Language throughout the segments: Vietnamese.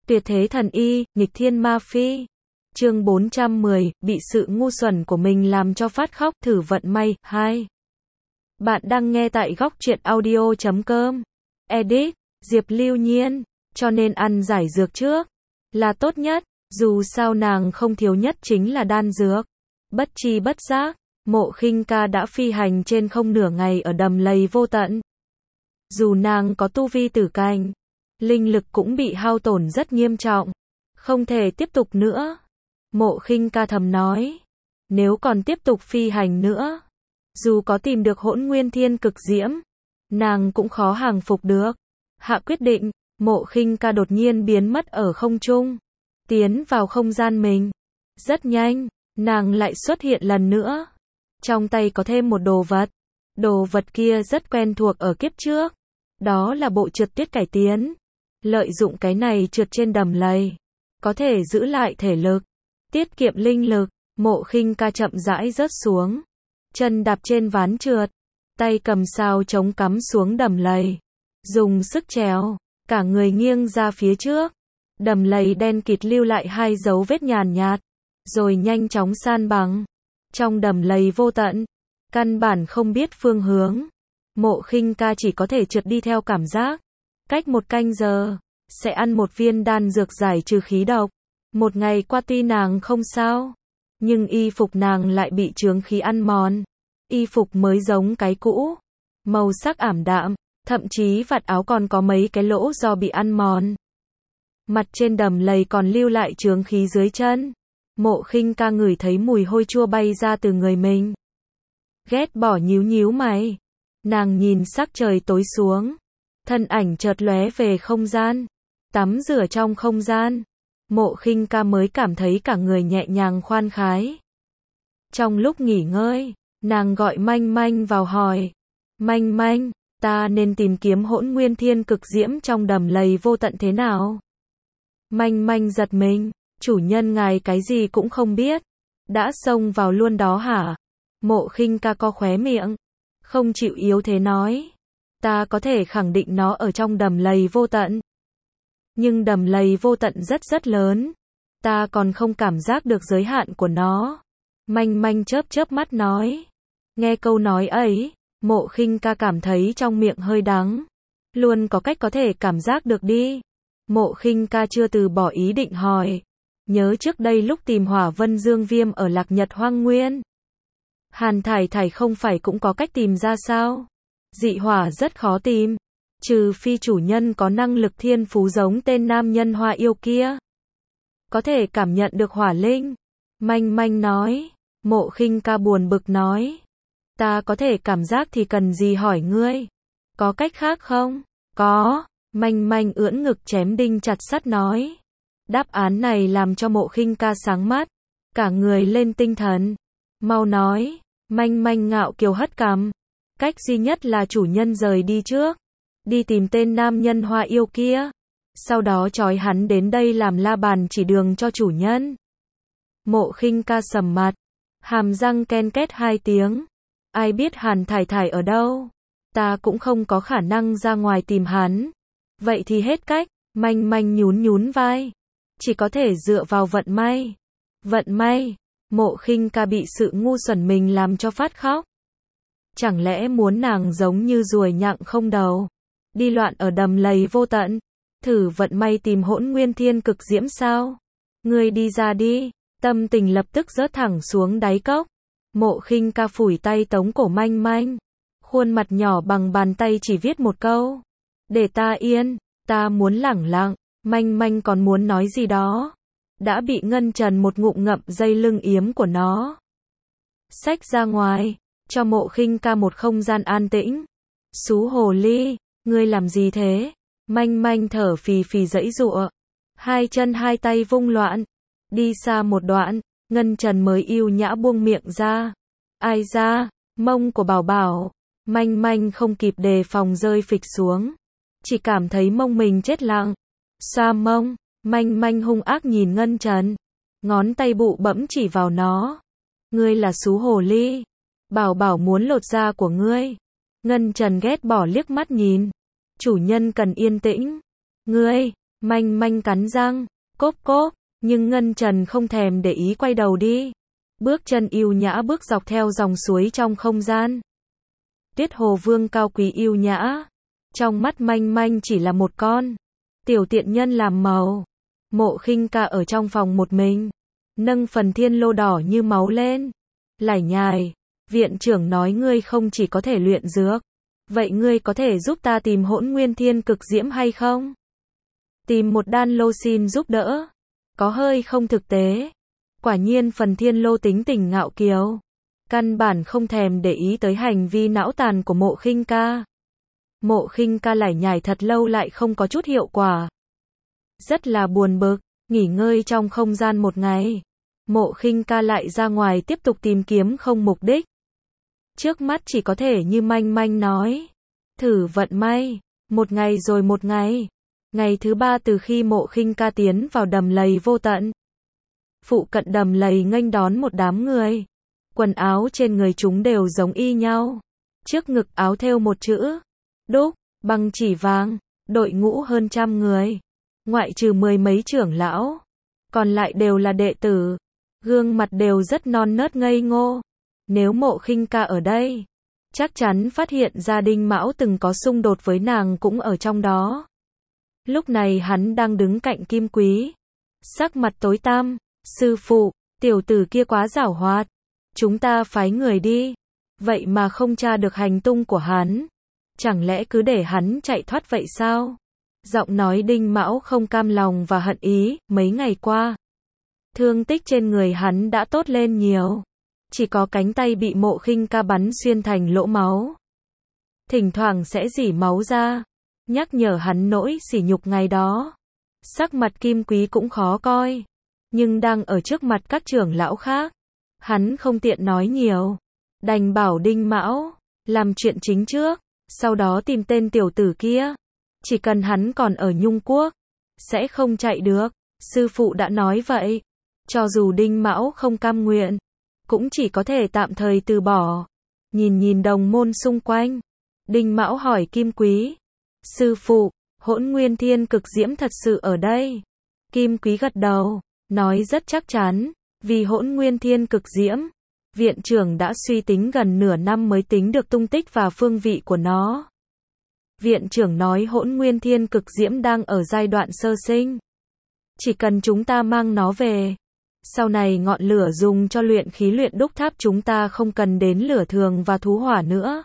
Tuyệt thế thần y, nghịch thiên ma phi. Chương 410, bị sự ngu xuẩn của mình làm cho phát khóc, thử vận may. 2. Bạn đang nghe tại góc truyện audio.com. Edit, Diệp Lưu Nhiên. Cho nên ăn giải dược trước là tốt nhất, dù sao nàng không thiếu nhất chính là đan dược. Bất tri bất giác, Mộ Khinh Ca đã phi hành trên không nửa ngày ở đầm lầy vô tận. Dù nàng có tu vi tử cảnh, linh lực cũng bị hao tổn rất nghiêm trọng, không thể tiếp tục nữa. Mộ Khinh Ca thầm nói, nếu còn tiếp tục phi hành nữa, dù có tìm được Hỗn Nguyên Thiên Cực Diễm, nàng cũng khó hàng phục được. Hạ quyết định, Mộ Khinh Ca đột nhiên biến mất ở không trung, tiến vào không gian mình. Rất nhanh, nàng lại xuất hiện lần nữa. Trong tay có thêm một đồ vật. Đồ vật kia rất quen thuộc ở kiếp trước. Đó là bộ trượt tuyết cải tiến. Lợi dụng cái này trượt trên đầm lầy, có thể giữ lại thể lực, tiết kiệm linh lực. Mộ Khinh Ca chậm rãi rớt xuống, chân đạp trên ván trượt, tay cầm sao chống cắm xuống đầm lầy, dùng sức trèo, cả người nghiêng ra phía trước. Đầm lầy đen kịt lưu lại hai dấu vết nhàn nhạt, rồi nhanh chóng san bằng. Trong đầm lầy vô tận, căn bản không biết phương hướng. Mộ Khinh Ca chỉ có thể trượt đi theo cảm giác. Cách 1 canh giờ, sẽ ăn một viên đan dược giải trừ khí độc. Một ngày qua tuy nàng không sao, nhưng y phục nàng lại bị chướng khí ăn mòn. Y phục mới giống cái cũ, màu sắc ảm đạm, thậm chí vạt áo còn có mấy cái lỗ do bị ăn mòn. Mặt trên đầm lầy còn lưu lại chướng khí dưới chân. Mộ Khinh Ca ngửi thấy mùi hôi chua bay ra từ người mình. Ghét bỏ nhíu nhíu mày. Nàng nhìn sắc trời tối xuống, thân ảnh chợt lóe về không gian, tắm rửa trong không gian. Mộ Khinh Ca mới cảm thấy cả người nhẹ nhàng khoan khái. Trong lúc nghỉ ngơi, nàng gọi Manh Manh vào hỏi, Manh Manh, ta nên tìm kiếm Hỗn Nguyên Thiên Cực Diễm trong đầm lầy vô tận thế nào? Manh Manh giật mình, chủ nhân ngài cái gì cũng không biết, đã xông vào luôn đó hả? Mộ Khinh Ca co khóe miệng, không chịu yếu thế nói, ta có thể khẳng định nó ở trong đầm lầy vô tận. Nhưng đầm lầy vô tận rất lớn, ta còn không cảm giác được giới hạn của nó. Manh Manh chớp mắt nói. Nghe câu nói ấy, Mộ Khinh Ca cảm thấy trong miệng hơi đắng. Luôn có cách có thể cảm giác được đi. Mộ Khinh Ca chưa từ bỏ ý định hỏi, nhớ trước đây lúc tìm Hỏa Vân Dương Viêm ở Lạc Nhật Hoang Nguyên, Hàn Thải Thải không phải cũng có cách tìm ra sao? Dị hỏa rất khó tìm, trừ phi chủ nhân có năng lực thiên phú giống tên nam nhân hoa yêu kia, có thể cảm nhận được hỏa linh. Manh Manh nói. Mộ Khinh Ca buồn bực nói, ta có thể cảm giác thì cần gì hỏi ngươi? Có cách khác không? Có. Manh Manh ưỡn ngực chém đinh chặt sắt nói. Đáp án này làm cho Mộ Khinh Ca sáng mắt, cả người lên tinh thần. Mau nói. Manh Manh ngạo kiều hất cằm. Cách duy nhất là chủ nhân rời đi trước, đi tìm tên nam nhân hoa yêu kia, sau đó trói hắn đến đây làm la bàn chỉ đường cho chủ nhân. Mộ Khinh Ca sầm mặt, hàm răng ken két 2 tiếng. Ai biết Hàn Thải Thải ở đâu? Ta cũng không có khả năng ra ngoài tìm hắn. Vậy thì hết cách. Manh Manh nhún vai, chỉ có thể dựa vào vận may. Vận may? Mộ Khinh Ca bị sự ngu xuẩn mình làm cho phát khóc. Chẳng lẽ muốn nàng giống như ruồi nhặng không đầu, đi loạn ở đầm lầy vô tận, thử vận may tìm Hỗn Nguyên Thiên Cực Diễm sao? Ngươi đi ra đi. Tâm tình lập tức rớt thẳng xuống đáy cốc. Mộ Khinh Ca phủi tay tống cổ Manh Manh, khuôn mặt nhỏ bằng bàn tay chỉ viết một câu, để ta yên, ta muốn lẳng lặng. Manh Manh còn muốn nói gì đó, đã bị Ngân Trần một ngụm ngậm dây lưng yếm của nó, xách ra ngoài, cho Mộ Khinh Ca một không gian an tĩnh. Xú hồ ly, ngươi làm gì thế? Manh Manh thở phì phì giãy giụa, hai chân hai tay vung loạn. Đi xa một đoạn, Ngân Trần mới yêu nhã buông miệng ra. Ai ra? Mông của Bảo Bảo. Manh Manh không kịp đề phòng rơi phịch xuống, chỉ cảm thấy mông mình chết lặng. Xoa mông, Manh Manh hung ác nhìn Ngân Trần, ngón tay bụ bẫm chỉ vào nó. Ngươi là xú hồ ly, Bảo Bảo muốn lột da của ngươi. Ngân Trần ghét bỏ liếc mắt nhìn. Chủ nhân cần yên tĩnh. Ngươi, Manh manh cắn răng, cốp cốp, nhưng Ngân Trần không thèm để ý quay đầu đi. Bước chân yêu nhã bước dọc theo dòng suối trong không gian. Tuyết Hồ Vương cao quý yêu nhã. Trong mắt manh manh chỉ là một con tiểu tiện nhân làm màu. Mộ Khinh Ca ở trong phòng một mình, nâng phần thiên lô đỏ như máu lên. Lải nhải, viện trưởng nói ngươi không chỉ có thể luyện dược. Vậy ngươi có thể giúp ta tìm Hỗn Nguyên Thiên Cực Diễm hay không? Tìm một đan lô xin giúp đỡ. Có hơi không thực tế. Quả nhiên phần thiên lô tính tình ngạo kiều. Căn bản không thèm để ý tới hành vi não tàn của Mộ Khinh Ca. Mộ Khinh Ca lải nhải thật lâu lại không có chút hiệu quả. Rất là buồn bực, nghỉ ngơi trong không gian một ngày. Mộ Khinh Ca lại ra ngoài tiếp tục tìm kiếm không mục đích. Trước mắt chỉ có thể như manh manh nói. Thử vận may. Một ngày rồi một ngày. Ngày thứ 3 từ khi Mộ Khinh Ca tiến vào đầm lầy vô tận. Phụ cận đầm lầy nghênh đón một đám người. Quần áo trên người chúng đều giống y nhau. Trước ngực áo thêu một chữ Đúc, bằng chỉ vàng. Đội ngũ hơn 100 người. Ngoại trừ 10 mấy trưởng lão. Còn lại đều là đệ tử. Gương mặt đều rất non nớt ngây ngô. Nếu Mộ Khinh Ca ở đây, chắc chắn phát hiện gia đình Mão từng có xung đột với nàng cũng ở trong đó. Lúc này hắn đang đứng cạnh Kim Quý. Sắc mặt tối tăm. Sư phụ, tiểu tử kia quá giảo hoạt. Chúng ta phái người đi. Vậy mà không tra được hành tung của hắn. Chẳng lẽ cứ để hắn chạy thoát vậy sao? Giọng nói Đinh Mão không cam lòng và hận ý. Mấy ngày qua, thương tích trên người hắn đã tốt lên nhiều. Chỉ có cánh tay bị Mộ Khinh Ca bắn xuyên thành lỗ máu. Thỉnh thoảng sẽ rỉ máu ra. Nhắc nhở hắn nỗi sỉ nhục ngày đó. Sắc mặt Kim Quý cũng khó coi. Nhưng đang ở trước mặt các trưởng lão khác. Hắn không tiện nói nhiều. Đành bảo Đinh Mão làm chuyện chính trước. Sau đó tìm tên tiểu tử kia. Chỉ cần hắn còn ở Nhung Quốc, sẽ không chạy được. Sư phụ đã nói vậy. Cho dù Đinh Mão không cam nguyện, cũng chỉ có thể tạm thời từ bỏ. Nhìn nhìn đồng môn xung quanh, Đinh Mão hỏi Kim Quý. Sư phụ, Hỗn Nguyên Thiên Cực Diễm thật sự ở đây? Kim Quý gật đầu, nói rất chắc chắn. Vì Hỗn Nguyên Thiên Cực Diễm, viện trưởng đã suy tính gần nửa năm mới tính được tung tích và phương vị của nó. Viện trưởng nói Hỗn Nguyên Thiên Cực Diễm đang ở giai đoạn sơ sinh. Chỉ cần chúng ta mang nó về, sau này ngọn lửa dùng cho luyện khí luyện đúc tháp chúng ta không cần đến lửa thường và thú hỏa nữa,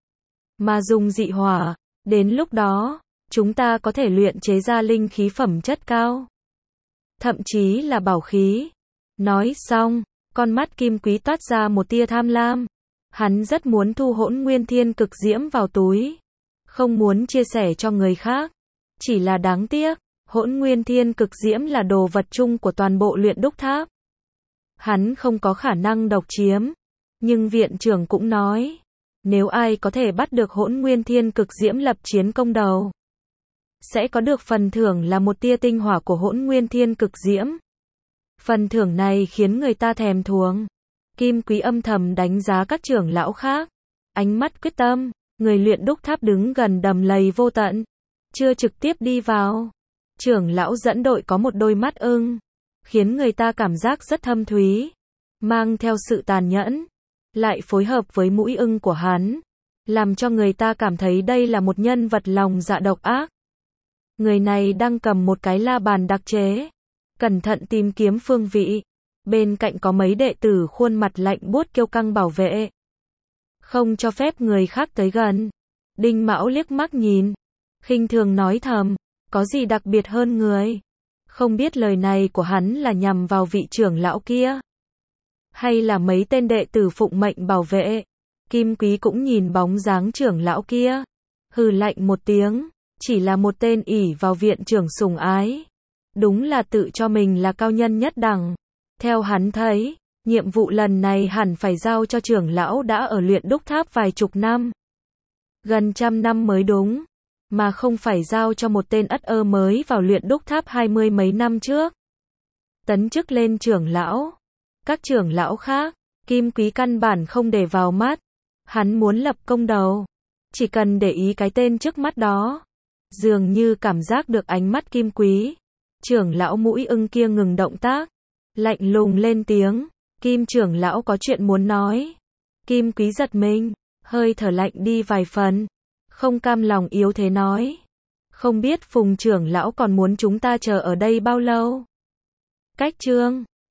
mà dùng dị hỏa. Đến lúc đó, chúng ta có thể luyện chế ra linh khí phẩm chất cao. Thậm chí là bảo khí. Nói xong, con mắt Kim Quý toát ra một tia tham lam. Hắn rất muốn thu Hỗn Nguyên Thiên Cực Diễm vào túi. Không muốn chia sẻ cho người khác. Chỉ là đáng tiếc, Hỗn Nguyên Thiên Cực Diễm là đồ vật chung của toàn bộ luyện đúc tháp. Hắn không có khả năng độc chiếm. Nhưng viện trưởng cũng nói, nếu ai có thể bắt được Hỗn Nguyên Thiên Cực Diễm lập chiến công đầu, sẽ có được phần thưởng là một tia tinh hỏa của Hỗn Nguyên Thiên Cực Diễm. Phần thưởng này khiến người ta thèm thuồng. Kim Quý âm thầm đánh giá các trưởng lão khác. Ánh mắt quyết tâm, người luyện đúc tháp đứng gần đầm lầy vô tận. Chưa trực tiếp đi vào. Trưởng lão dẫn đội có một đôi mắt ưng, khiến người ta cảm giác rất thâm thúy, mang theo sự tàn nhẫn, lại phối hợp với mũi ưng của hắn, làm cho người ta cảm thấy đây là một nhân vật lòng dạ độc ác. Người này đang cầm một cái la bàn đặc chế, cẩn thận tìm kiếm phương vị. Bên cạnh có mấy đệ tử khuôn mặt lạnh buốt kiêu căng bảo vệ, không cho phép người khác tới gần. Đinh Mão liếc mắt nhìn, khinh thường nói thầm, có gì đặc biệt hơn người? Không biết lời này của hắn là nhằm vào vị trưởng lão kia, hay là mấy tên đệ tử phụng mệnh bảo vệ. Kim Quý cũng nhìn bóng dáng trưởng lão kia, hừ lạnh một tiếng, chỉ là một tên ỷ vào viện trưởng sủng ái. Đúng là tự cho mình là cao nhân nhất đẳng. Theo hắn thấy, nhiệm vụ lần này hẳn phải giao cho trưởng lão đã ở luyện đúc tháp vài chục năm, gần 100 năm mới đúng, mà không phải giao cho một tên ất ơ mới vào luyện đúc tháp 20 mấy năm trước. Tấn chức lên trưởng lão. Các trưởng lão khác, Kim Quý căn bản không để vào mắt. Hắn muốn lập công đầu, chỉ cần để ý cái tên trước mắt đó. Dường như cảm giác được ánh mắt Kim Quý. Trưởng lão mũi ưng kia ngừng động tác. Lạnh lùng lên tiếng. Kim trưởng lão có chuyện muốn nói. Kim Quý giật mình. Hơi thở lạnh đi vài phần. Không cam lòng yếu thế nói. Không biết Phùng trưởng lão còn muốn chúng ta chờ ở đây bao lâu? Cách chương